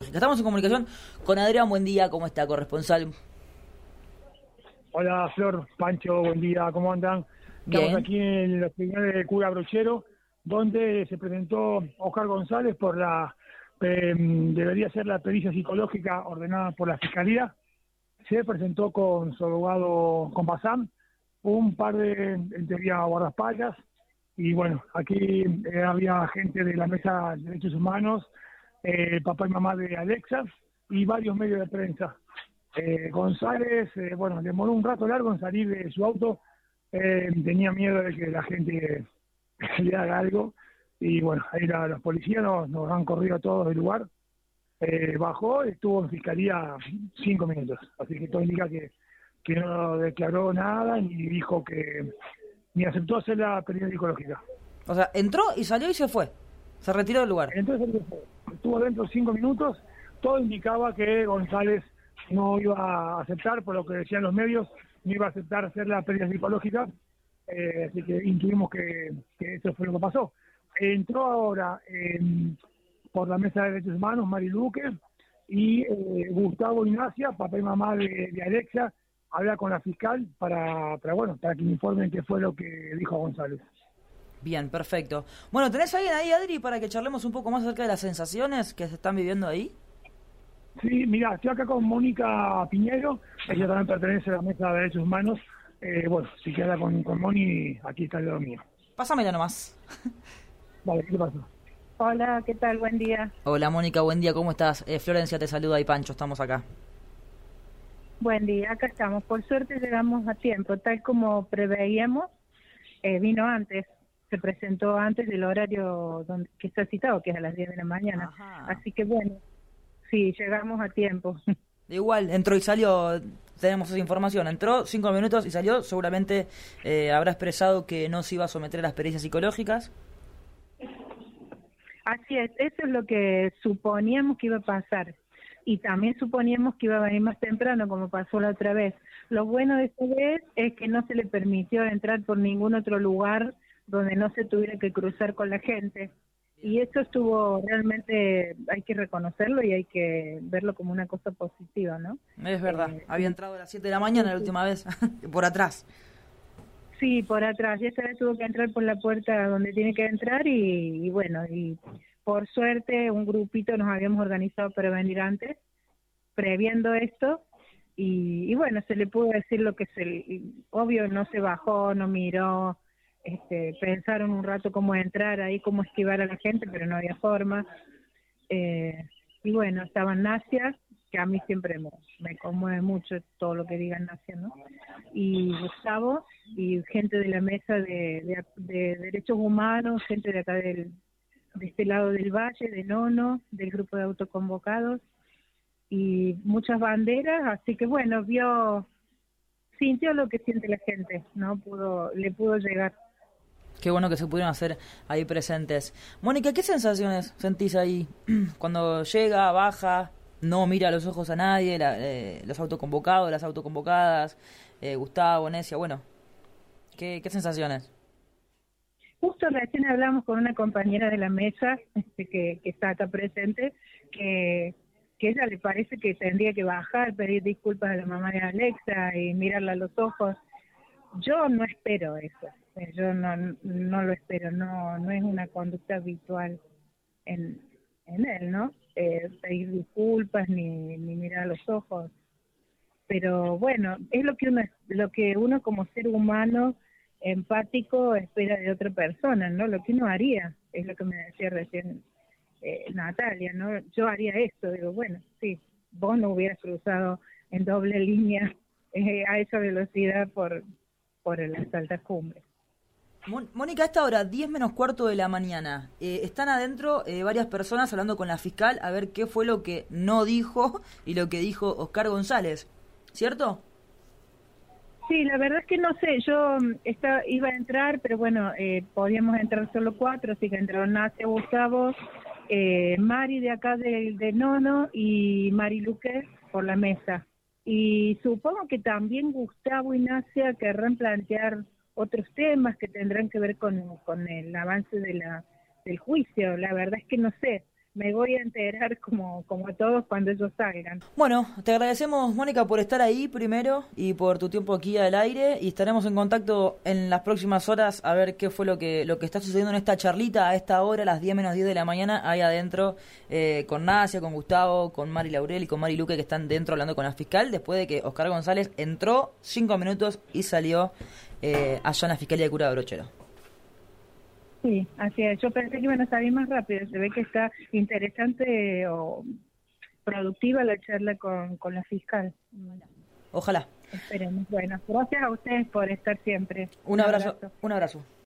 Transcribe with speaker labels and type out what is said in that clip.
Speaker 1: psicológica. Estamos en comunicación con Adrián. Buen día, ¿cómo está, corresponsal?
Speaker 2: Hola Flor, Pancho, buen día, ¿cómo andan? Estamos
Speaker 1: Bien.
Speaker 2: aquí en el hospital de Cura Brochero, donde se presentó Oscar González por debería ser la pericia psicológica ordenada por la Fiscalía. Se presentó con su abogado Compasán, un par de, en teoría, guardaespaldas, y bueno, aquí había gente de la Mesa de Derechos Humanos, papá y mamá de Alexa, y varios medios de prensa. González, bueno, demoró un rato largo en salir de su auto, tenía miedo de que la gente le haga algo, y bueno, ahí los policías nos han corrido a todos del lugar. Bajó, estuvo en fiscalía 5 minutos, así que todo indica que no declaró nada, ni dijo que, ni aceptó hacer la pericia psicológica.
Speaker 1: O sea, entró y salió y se fue. Se retiró del lugar.
Speaker 2: Entonces estuvo dentro 5 minutos, todo indicaba que González no iba a aceptar, por lo que decían los medios, no iba a aceptar hacer la pericia psicológica, así que intuimos que eso fue lo que pasó. Entró ahora por la Mesa de Derechos Humanos Mari Luque y Gustavo Ignacia, papá y mamá de Alexa, habla con la fiscal para que me informen qué fue lo que dijo González.
Speaker 1: Bien, perfecto. Bueno, ¿tenés a alguien ahí, Adri, para que charlemos un poco más acerca de las sensaciones que se están viviendo ahí?
Speaker 2: Sí, mira, estoy acá con Mónica Piñero, ella también pertenece a la Mesa de Derechos Humanos. Bueno, si queda con Moni, aquí está el lado mío.
Speaker 1: Pásamela nomás.
Speaker 2: Vale, ¿qué te pasa?
Speaker 3: Hola, ¿qué tal? Buen día.
Speaker 1: Hola, Mónica, buen día, ¿cómo estás? Florencia te saluda y Pancho, estamos acá.
Speaker 3: Buen día, acá estamos. Por suerte llegamos a tiempo, tal como preveíamos, vino antes, se presentó antes del horario que está citado, que es a las 10 de la mañana.
Speaker 1: Ajá.
Speaker 3: Así que bueno, sí, llegamos a tiempo.
Speaker 1: Igual, entró y salió, tenemos esa información, entró 5 minutos y salió, seguramente habrá expresado que no se iba a someter a las pericias psicológicas.
Speaker 3: Así es, eso es lo que suponíamos que iba a pasar. Y también suponíamos que iba a venir más temprano, como pasó la otra vez. Lo bueno de esta vez es que no se le permitió entrar por ningún otro lugar donde no se tuviera que cruzar con la gente. Y eso estuvo realmente, hay que reconocerlo y hay que verlo como una cosa positiva, ¿no?
Speaker 1: Es verdad, había entrado a las 7 de la mañana la última vez, por atrás.
Speaker 3: Sí, por atrás, y esta vez tuvo que entrar por la puerta donde tiene que entrar y bueno, y por suerte un grupito nos habíamos organizado para venir antes, previendo esto, y bueno, se le pudo decir lo que obvio no se bajó, no miró, pensaron un rato cómo entrar ahí, cómo esquivar a la gente, pero no había forma. Y bueno, estaban Nacia, que a mí siempre me conmueve mucho todo lo que digan Nacia, ¿no? Y Gustavo, y gente de la Mesa de Derechos Humanos, gente de acá de este lado del Valle, de Nono, del grupo de autoconvocados, y muchas banderas, así que bueno, sintió lo que siente la gente, ¿no? Le pudo llegar.
Speaker 1: Qué bueno que se pudieron hacer ahí presentes. Mónica, ¿qué sensaciones sentís ahí cuando llega, baja, no mira a los ojos a nadie, los autoconvocados, las autoconvocadas, Gustavo, Necia, bueno, ¿qué sensaciones?
Speaker 3: Justo recién hablamos con una compañera de la mesa que está acá presente, que ella le parece que tendría que bajar, pedir disculpas a la mamá de Alexa y mirarla a los ojos. Yo no espero eso, yo no lo espero, no es una conducta habitual en él, ¿no? Pedir disculpas ni mirar a los ojos. Pero bueno, es lo que uno como ser humano empático espera de otra persona, ¿no? Lo que uno haría, es lo que me decía recién Natalia, ¿no? Yo haría esto, digo, bueno, sí, vos no hubieras cruzado en doble línea a esa velocidad por las altas cumbres.
Speaker 1: Mónica, a esta hora, 10 menos cuarto de la mañana, están adentro varias personas hablando con la fiscal a ver qué fue lo que no dijo y lo que dijo Oscar González, ¿cierto?
Speaker 3: Sí, la verdad es que no sé, yo iba a entrar, pero bueno, podíamos entrar solo 4, así que entraron Nacia, Gustavo, Mari de acá de Nono y Mari Luque por la mesa. Y supongo que también Gustavo y Nacia querrán plantear otros temas que tendrán que ver con el avance del juicio. La verdad es que no sé me voy a enterar como todos cuando ellos salgan.
Speaker 1: Bueno, te agradecemos, Mónica, por estar ahí primero y por tu tiempo aquí al aire, y estaremos en contacto en las próximas horas a ver qué fue lo que está sucediendo en esta charlita a esta hora, a las 10 menos 10 de la mañana, ahí adentro, con Nacia, con Gustavo, con Mari Laurel y con Mari Luque, que están dentro hablando con la fiscal, después de que Oscar González entró 5 minutos y salió allá en la Fiscalía de Cura de Brochero.
Speaker 3: Sí, así es. Yo pensé que iban a salir más rápido. Se ve que está interesante o productiva la charla con la fiscal.
Speaker 1: Ojalá.
Speaker 3: Esperemos. Bueno, gracias a ustedes por estar siempre.
Speaker 1: Un abrazo. Un abrazo.